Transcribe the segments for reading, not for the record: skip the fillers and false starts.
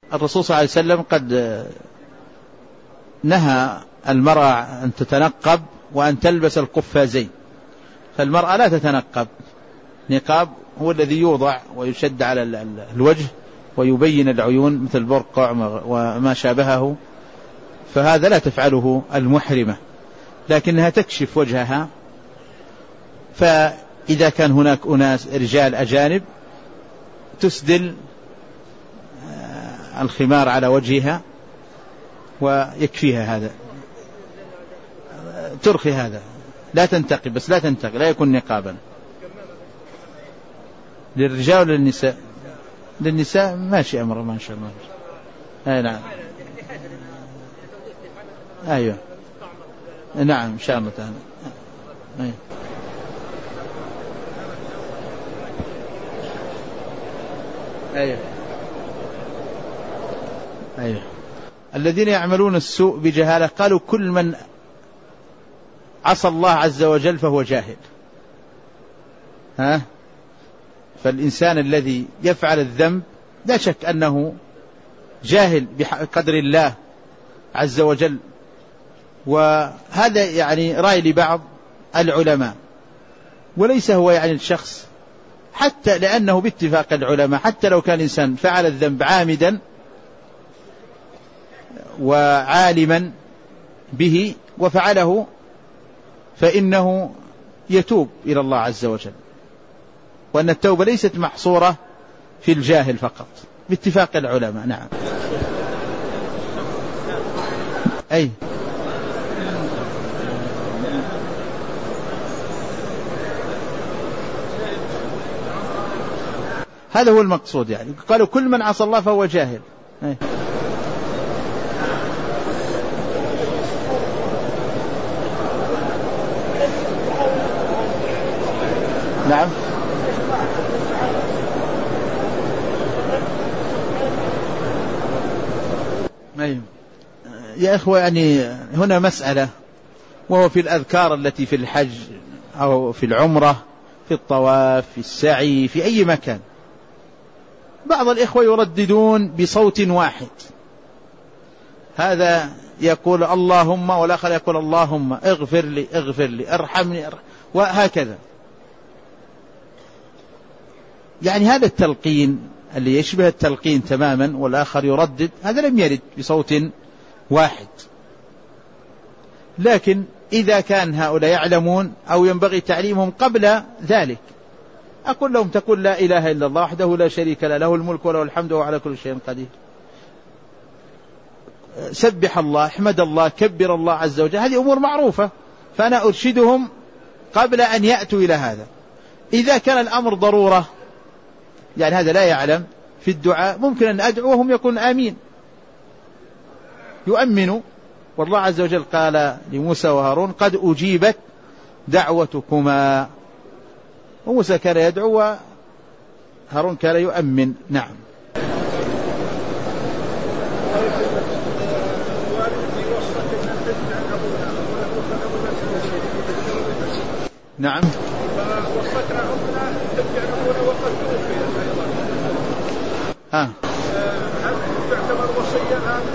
الرسول صلى الله عليه وسلم قد نهى المرأة أن تتنقب وأن تلبس القفازين، فالمرأة لا تتنقب. نقاب هو الذي يوضع ويشد على الوجه ويبين العيون مثل البرقع وما شابهه، فهذا لا تفعله المحرمة، لكنها تكشف وجهها. فإذا كان هناك أناس رجال أجانب تسدل الخمار على وجهها ويكفيها هذا، ترخي هذا، لا تنتقب، بس لا تنتقب، لا يكون نقابا. للرجال ولا للنساء؟ للنساء ماشي أمر ما شاء الله. أي نعم، أيوة نعم إن شاء الله تعالى. أيوة. أيوة. أيوة. الذين يعملون السوء بجهالة قالوا كل من عصى الله عز وجل فهو جاهل. فالإنسان الذي يفعل الذنب لا شك أنه جاهل بقدر الله عز وجل، وهذا يعني رأي لبعض العلماء، وليس هو يعني الشخص، حتى لأنه باتفاق العلماء حتى لو كان إنسان فعل الذنب عامدا وعالما به وفعله فإنه يتوب إلى الله عز وجل، وأن التوبة ليست محصورة في الجاهل فقط باتفاق العلماء. نعم. أي هذا هو المقصود، يعني قالوا كل من عصى الله فهو جاهل. أي. نعم. أيوة. يا إخوة، يعني هنا مسألة، وهو في الأذكار التي في الحج أو في العمرة، في الطواف، في السعي، في أي مكان، بعض الإخوة يرددون بصوت واحد، هذا يقول اللهم والآخر يقول اللهم اغفر لي اغفر لي ارحمني وهكذا. يعني هذا التلقين اللي يشبه التلقين تماما والآخر يردد، هذا لم يرد بصوت واحد. لكن إذا كان هؤلاء يعلمون أو ينبغي تعليمهم قبل ذلك، أقول لهم تقول لا إله إلا الله وحده لا شريك له، له الملك وله الحمد وهو على كل شيء قدير، سبح الله، احمد الله، كبر الله عز وجل، هذه أمور معروفة، فأنا أرشدهم قبل أن يأتوا إلى هذا. إذا كان الأمر ضرورة، يعني هذا لا يعلم في الدعاء، ممكن أن أدعو وهم يقولون آمين، يؤمنوا. والله عز وجل قال لموسى وهارون قد أجيبت دعوتكما، وموسى كان يدعو وهارون كان يؤمن. نعم. نعم. وصلتنا أمنا تبقى نقول وقد توفي هل تعتبر وصية هل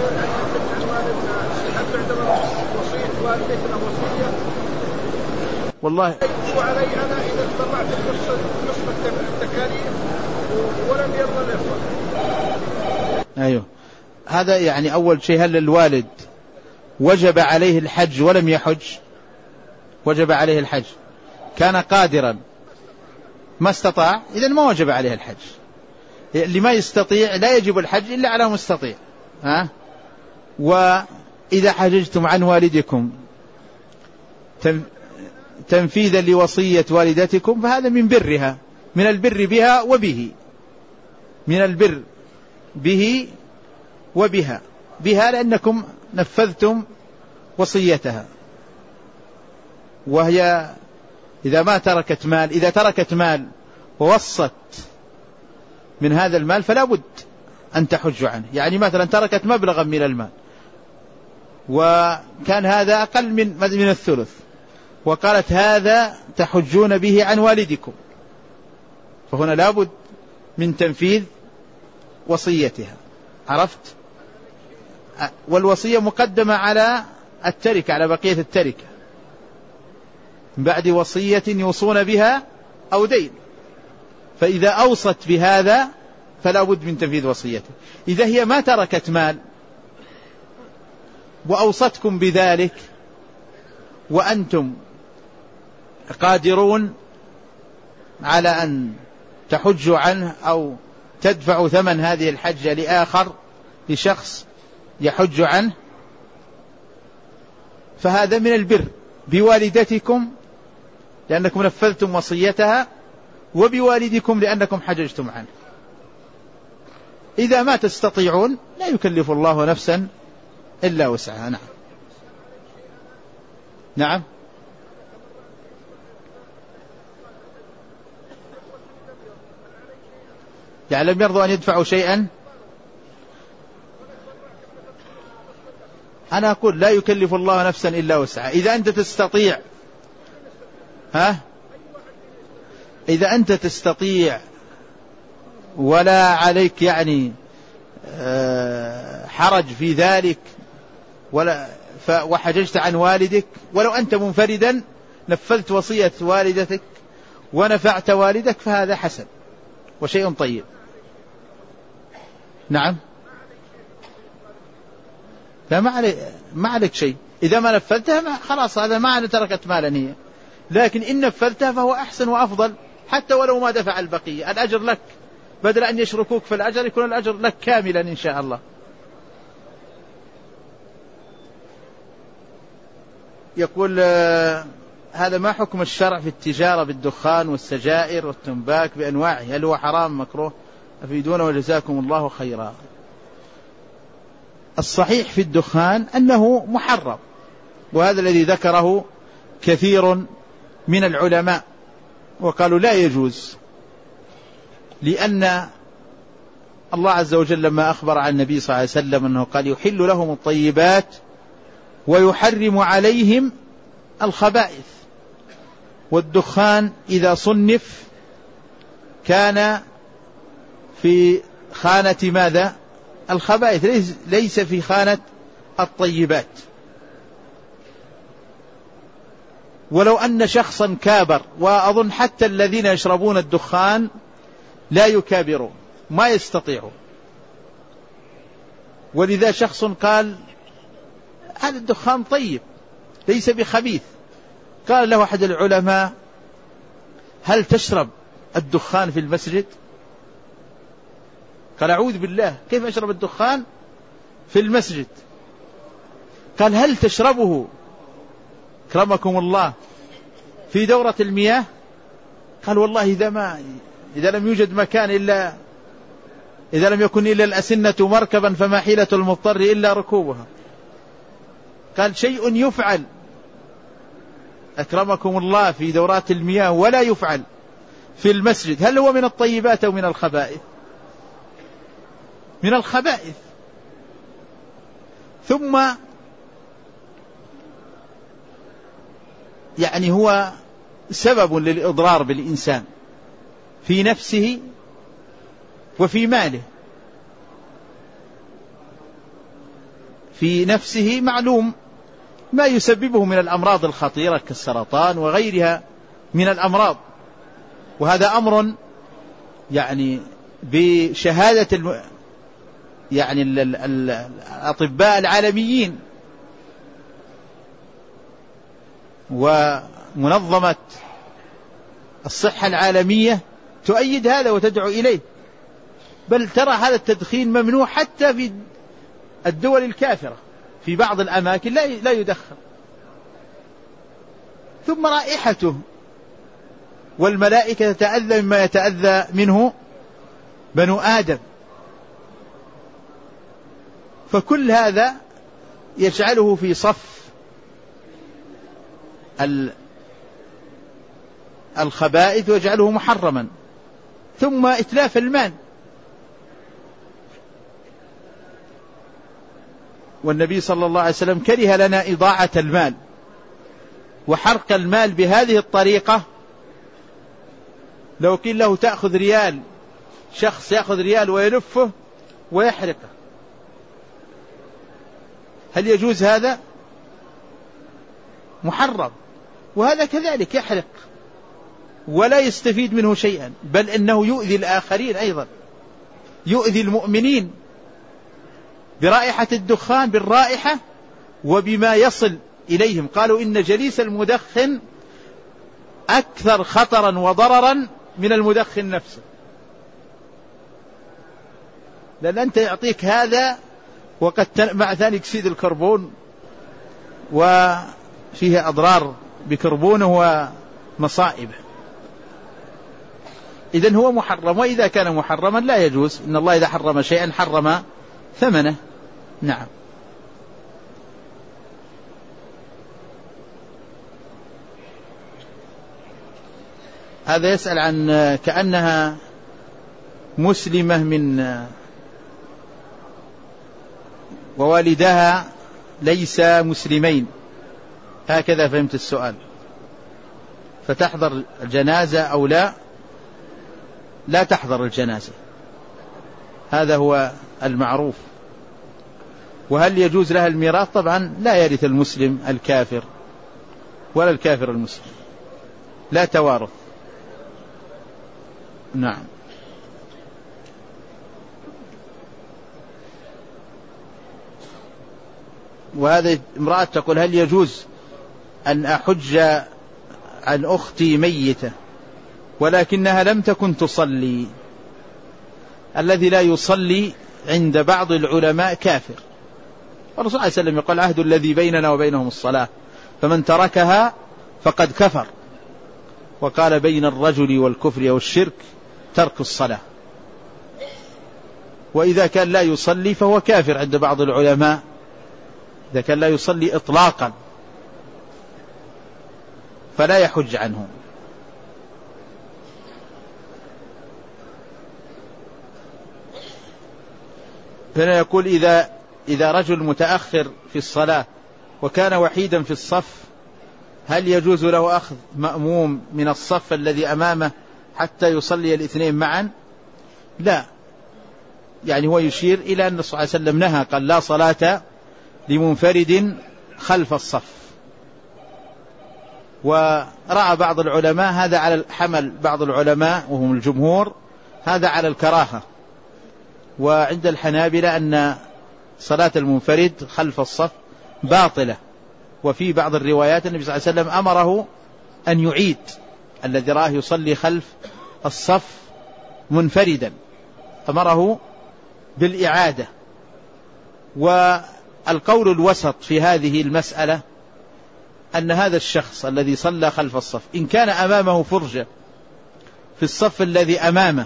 تعتبر وصية والدتنا وصية؟ والله وعلي أنا إذا اتبعت نصف التكاليف ولم يرضى الإخوة. أيوه، هذا يعني أول شيء، هل الوالد وجب عليه الحج ولم يحج؟ وجب عليه الحج، كان قادرا ما استطاع، إذن ما وجب عليه الحج. اللي ما يستطيع لا يجب الحج إلا على مستطيع. وإذا حججتم عن والدكم تنفيذا لوصية والدتكم فهذا من برها، من البر بها وبه، من البر به وبها، بها لأنكم نفذتم وصيتها. وهي إذا ما تركت مال، إذا تركت مال ووصت من هذا المال فلا بد أن تحج عنه. يعني مثلا تركت مبلغا من المال وكان هذا أقل من الثلث، وقالت هذا تحجون به عن والدكم، فهنا لا بد من تنفيذ وصيتها. عرفت؟ والوصية مقدمة على التركة، على بقية التركة، من بعد وصية يوصون بها أو دين. فإذا أوصت بهذا فلا بد من تنفيذ وصيته. إذا هي ما تركت مال وأوصتكم بذلك وأنتم قادرون على أن تحجوا عنه أو تدفعوا ثمن هذه الحجة لآخر، لشخص يحج عنه، فهذا من البر بوالدتكم لأنكم نفذتم وصيتها، وبوالدكم لأنكم حججتم عنه. إذا ما تستطيعون لا يكلف الله نفسا إلا وسعها. نعم. نعم. يعني لم يرضوا أن يدفعوا شيئا. أنا أقول لا يكلف الله نفسا إلا وسعها. إذا أنت تستطيع، إذا أنت تستطيع ولا عليك يعني حرج في ذلك وحججت عن والدك، ولو أنت منفردا نفذت وصية والدتك ونفعت والدك، فهذا حسن وشيء طيب. نعم. لا، ما عليك شيء. إذا ما نفذتها خلاص، هذا ما تركت مالا هي، لكن إن نفذتها فهو أحسن وأفضل، حتى ولو ما دفع البقية الأجر لك، بدل أن يشركوك في الأجر يكون الأجر لك كاملا إن شاء الله. يقول هذا ما حكم الشرع في التجارة بالدخان والسجائر والتنباك بأنواعه؟ هل هو حرام مكروه؟ أفيدونا وجزاكم الله خيرا. الصحيح في الدخان أنه محرم، وهذا الذي ذكره كثير من العلماء، وقالوا لا يجوز، لأن الله عز وجل لما أخبر عن النبي صلى الله عليه وسلم أنه قال يحل لهم الطيبات ويحرم عليهم الخبائث، والدخان إذا صنف كان في خانة ماذا؟ الخبائث، ليس في خانة الطيبات. ولو أن شخصا كابر، وأظن حتى الذين يشربون الدخان لا يكابرون، ما يستطيعون، ولذا شخص قال هذا الدخان طيب ليس بخبيث، قال له أحد العلماء هل تشرب الدخان في المسجد؟ قال أعوذ بالله، كيف أشرب الدخان في المسجد؟ قال هل تشربه كرمكم الله في دورة المياه؟ قال والله إذا لم يوجد مكان إذا لم يكن إلا الأسنة مركبا فما حيلة المضطر إلا ركوبها. قال شيء يفعل أكرمكم الله في دورات المياه ولا يفعل في المسجد، هل هو من الطيبات أو من الخبائث؟ من الخبائث. ثم يعني هو سبب للإضرار بالإنسان في نفسه وفي ماله. في نفسه معلوم ما يسببه من الأمراض الخطيرة كالسرطان وغيرها من الأمراض، وهذا أمر يعني بشهادة يعني الأطباء العالميين ومنظمة الصحة العالمية تؤيد هذا وتدعو إليه، بل ترى هذا التدخين ممنوع حتى في الدول الكافرة، في بعض الأماكن لا يدخن. ثم رائحته، والملائكة تتأذى مما يتأذى منه بنو آدم، فكل هذا يجعله في صف الخبائث ويجعله محرما. ثم إتلاف المال، والنبي صلى الله عليه وسلم كره لنا إضاعة المال وحرق المال بهذه الطريقة. لو قيل له تأخذ ريال، شخص يأخذ ريال ويلفه ويحرقه، هل يجوز هذا؟ محرم. وهذا كذلك يحرق ولا يستفيد منه شيئا، بل إنه يؤذي الآخرين أيضا، يؤذي المؤمنين برائحة الدخان، بالرائحة وبما يصل إليهم. قالوا إن جليس المدخن أكثر خطرا وضررا من المدخن نفسه، لأن أنت يعطيك هذا وقد مع ثاني أكسيد الكربون وفيه أضرار بكربونه ومصائبه. إذن هو محرم، وإذا كان محرما لا يجوز. إن الله إذا حرم شيئا حرم ثمنه. نعم. هذا يسأل عن كأنها مسلمة من ووالدها ليس مسلمين، هكذا فهمت السؤال، فتحضر الجنازة أو لا؟ لا تحضر الجنازة، هذا هو المعروف. وهل يجوز لها الميراث؟ طبعا لا يرث المسلم الكافر ولا الكافر المسلم، لا توارث. نعم. وهذه امرأة تقول: هل يجوز أن أحج عن أختي ميتة ولكنها لم تكن تصلي؟ الذي لا يصلي عند بعض العلماء كافر، والرسول صلى الله عليه وسلم يقول: العهد الذي بيننا وبينهم الصلاة، فمن تركها فقد كفر. وقال: بين الرجل والكفر والشرك ترك الصلاة. وإذا كان لا يصلي فهو كافر عند بعض العلماء، إذا كان لا يصلي إطلاقا فلا يحج عنه. هنا يقول: إذا رجل متأخر في الصلاة وكان وحيدا في الصف، هل يجوز له أخذ مأموم من الصف الذي أمامه حتى يصلي الاثنين معا؟ لا، يعني هو يشير إلى أن الرسول صلى الله عليه وسلم نهى، قال: لا صلاة لمنفرد خلف الصف. ورأى بعض العلماء هذا على حمل، بعض العلماء وهم الجمهور هذا على الكراهة. وعند الحنابلة أن صلاة المنفرد خلف الصف باطلة. وفي بعض الروايات النبي صلى الله عليه وسلم أمره أن يعيد، الذي راه يصلي خلف الصف منفردا أمره بالإعادة. والقول الوسط في هذه المسألة أن هذا الشخص الذي صلى خلف الصف إن كان أمامه فرجة في الصف الذي أمامه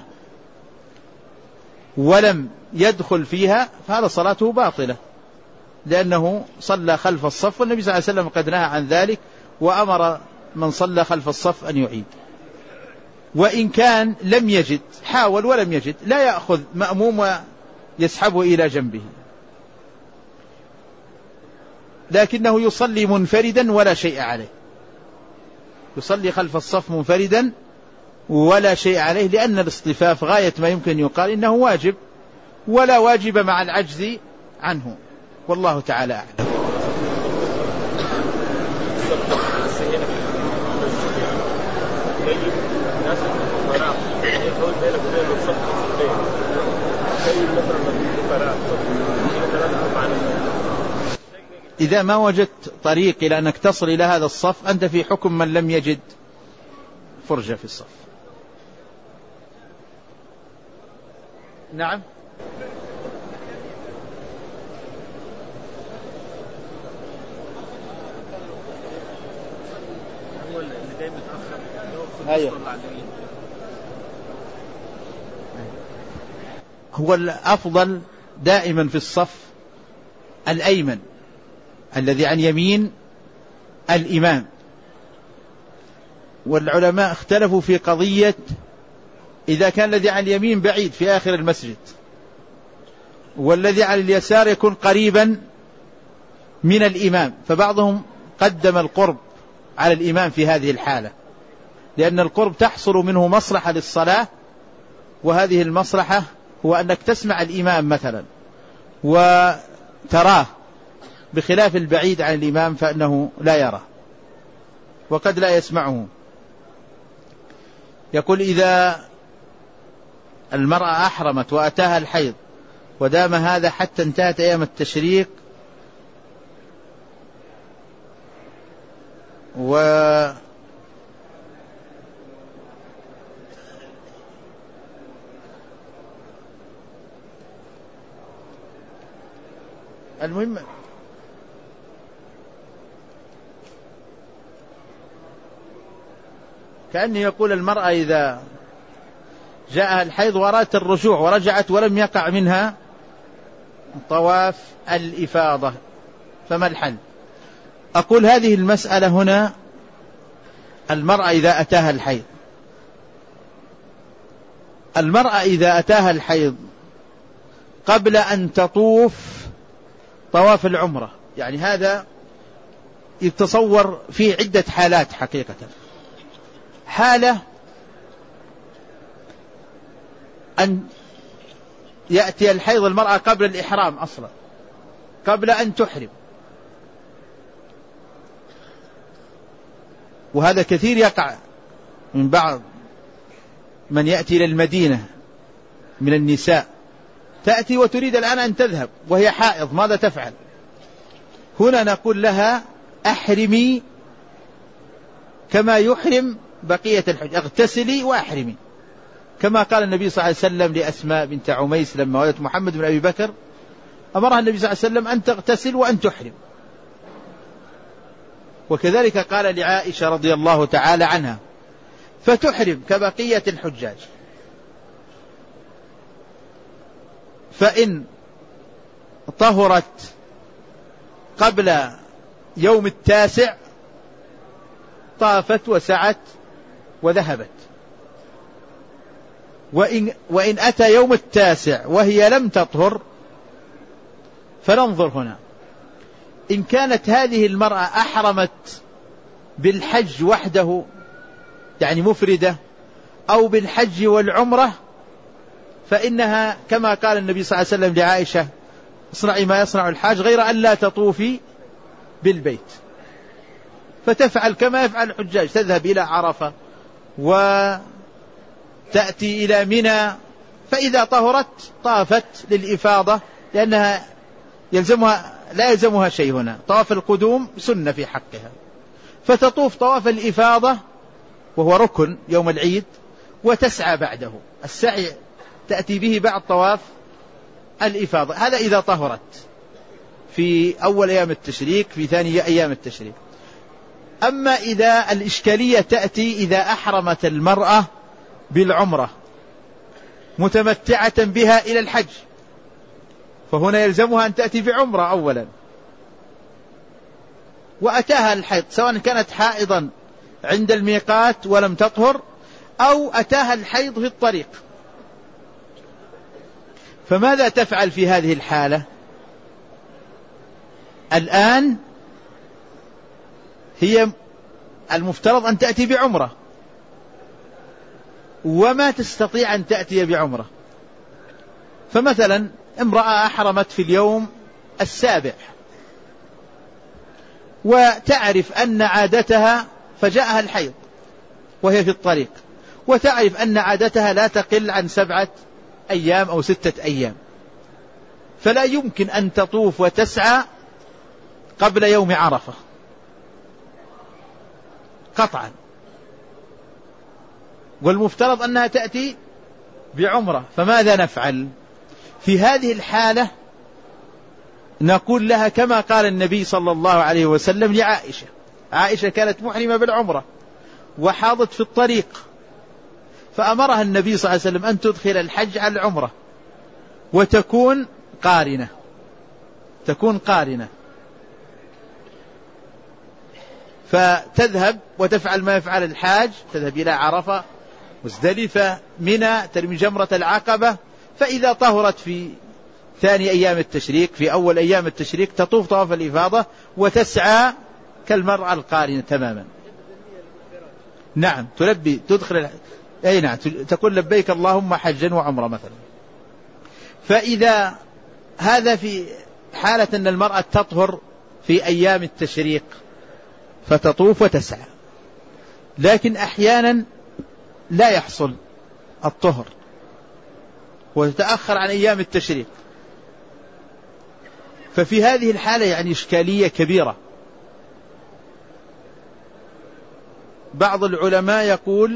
ولم يدخل فيها فهذا صلاته باطلة، لأنه صلى خلف الصف، والنبي صلى الله عليه وسلم قد نهى عن ذلك وأمر من صلى خلف الصف أن يعيد. وإن كان لم يجد، حاول ولم يجد، لا يأخذ مأموم ويسحبه إلى جنبه، لكنه يصلي منفردا ولا شيء عليه، يصلي خلف الصف منفردا ولا شيء عليه، لأن الاصطفاف غاية ما يمكن يقال إنه واجب، ولا واجب مع العجز عنه، والله تعالى أعلم. إذا ما وجدت طريق إلى أنك تصل إلى هذا الصف أنت في حكم من لم يجد فرجة في الصف. نعم. أيوه. هو الأفضل دائما في الصف الأيمن الذي عن يمين الإمام. والعلماء اختلفوا في قضية إذا كان الذي عن اليمين بعيد في آخر المسجد والذي على اليسار يكون قريبا من الإمام، فبعضهم قدم القرب على الإمام في هذه الحالة، لأن القرب تحصل منه مصلحة للصلاة، وهذه المصلحة هو أنك تسمع الإمام مثلا وتراه بخلاف البعيد عن الإمام فإنه لا يرى وقد لا يسمعه. يقول إذا المرأة أحرمت وأتاها الحيض ودام هذا حتى انتهت أيام التشريق المهم كأنه يقول المرأة إذا جاءها الحيض وأرادت الرجوع ورجعت ولم يقع منها طواف الإفاضة فما الحل؟ أقول هذه المسألة هنا المرأة إذا أتاها الحيض، المرأة إذا أتاها الحيض قبل أن تطوف طواف العمرة، يعني هذا يتصور فيه عدة حالات حقيقة. حالة أن يأتي الحيض المرأة قبل الإحرام أصلا، قبل أن تحرم، وهذا كثير يقع من بعض من يأتي إلى المدينة من النساء، تأتي وتريد الآن أن تذهب وهي حائض، ماذا تفعل؟ هنا نقول لها أحرمي كما يحرم بقية الحج، اغتسلي وأحرمي، كما قال النبي صلى الله عليه وسلم لأسماء بنت عميس لما ولدت محمد بن أبي بكر، أمرها النبي صلى الله عليه وسلم أن تغتسل وأن تحرم. وكذلك قال لعائشة رضي الله تعالى عنها فتحرم كبقية الحجاج. فإن طهرت قبل يوم التاسع طافت وسعت وذهبت، وإن أتى يوم التاسع وهي لم تطهر فننظر هنا، إن كانت هذه المرأة أحرمت بالحج وحده يعني مفردة أو بالحج والعمرة فإنها كما قال النبي صلى الله عليه وسلم لعائشة اصنعي ما يصنع الحاج غير أن لا تطوفي بالبيت، فتفعل كما يفعل الحجاج، تذهب إلى عرفة وتأتي إلى منى، فإذا طهرت طافت للإفاضة لأنها لا يلزمها شيء هنا، طواف القدوم سنة في حقها، فتطوف طواف الإفاضة وهو ركن يوم العيد وتسعى بعده، السعي تأتي به بعد طواف الإفاضة، هذا إذا طهرت في أول أيام التشريك في ثاني أيام التشريك. أما إذا الإشكالية تأتي إذا أحرمت المرأة بالعمرة متمتعة بها إلى الحج، فهنا يلزمها أن تأتي بعمرة أولا، وأتاها الحيض سواء كانت حائضا عند الميقات ولم تطهر أو أتاها الحيض في الطريق، فماذا تفعل في هذه الحالة؟ الآن هي المفترض أن تأتي بعمرة وما تستطيع أن تأتي بعمرة، فمثلا امرأة أحرمت في اليوم السابع وتعرف أن عادتها فجاءها الحيض وهي في الطريق، وتعرف أن عادتها لا تقل عن 7 أيام أو 6 أيام، فلا يمكن أن تطوف وتسعى قبل يوم عرفة قطعا، والمفترض أنها تأتي بعمرة، فماذا نفعل في هذه الحالة؟ نقول لها كما قال النبي صلى الله عليه وسلم لعائشة، عائشة كانت محرمة بالعمرة وحاضت في الطريق، فأمرها النبي صلى الله عليه وسلم أن تدخل الحج على العمرة وتكون قارنة، فتذهب وتفعل ما يفعل الحاج، تذهب إلى عرفة مزدلفة منى ترمي جمرة العقبة، فإذا طهرت في ثاني أيام التشريك في أول أيام التشريك تطوف طواف الإفاضة وتسعى كالمرأة القارنة تماما. نعم تلبي تدخل أي نعم تقول لبيك اللهم حجا وعمرة مثلا. فإذا هذا في حالة أن المرأة تطهر في أيام التشريق فتطوف وتسعى. لكن أحيانا لا يحصل الطهر وتتأخر عن أيام التشريق، ففي هذه الحالة يعني إشكالية كبيرة. بعض العلماء يقول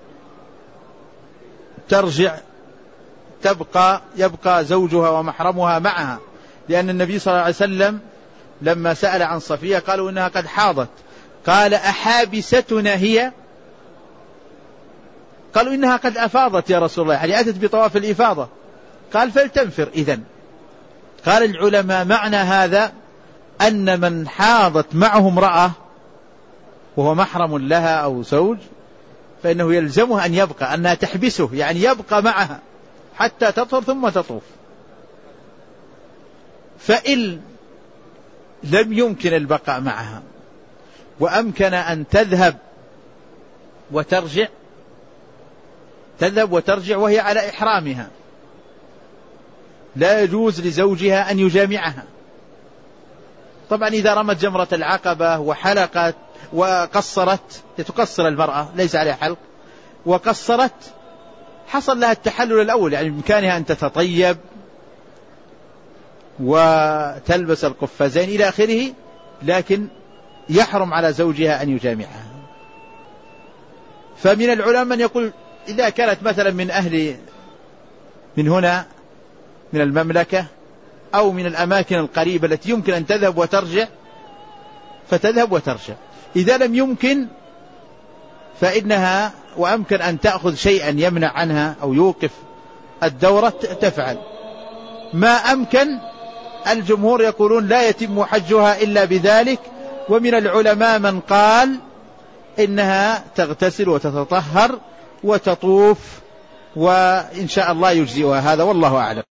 ترجع يبقى زوجها ومحرمها معها، لأن النبي صلى الله عليه وسلم لما سأل عن صفية قالوا إنها قد حاضت، قال أحابستنا هي؟ قالوا إنها قد أفاضت يا رسول الله، يعني أتت بطواف الإفاضة. قال فلتنفر إذن. قال العلماء معنى هذا أن من حاضت معه امرأة وهو محرم لها أو زوج فإنه يلزمه أن يبقى، أنها تحبسه، يعني يبقى معها حتى تطهر ثم تطوف. فإن لم يمكن البقاء معها وأمكن أن تذهب وترجع وهي على إحرامها، لا يجوز لزوجها أن يجامعها. طبعا إذا رمت جمرة العقبة وحلقت وقصرت، تقصر المرأة ليس عليها حلق، وقصرت حصل لها التحلل الأول، يعني بإمكانها أن تتطيب وتلبس القفازين إلى آخره، لكن يحرم على زوجها أن يجامعها. فمن العلماء من يقول إذا كانت مثلا من هنا من المملكة أو من الأماكن القريبة التي يمكن أن تذهب وترجع فتذهب وترجع. إذا لم يمكن فإنها وأمكن أن تأخذ شيئا يمنع عنها أو يوقف الدورة تفعل. ما أمكن الجمهور يقولون لا يتم حجها إلا بذلك، ومن العلماء من قال إنها تغتسل وتتطهر وتطوف وإن شاء الله يجزئها هذا، والله أعلم.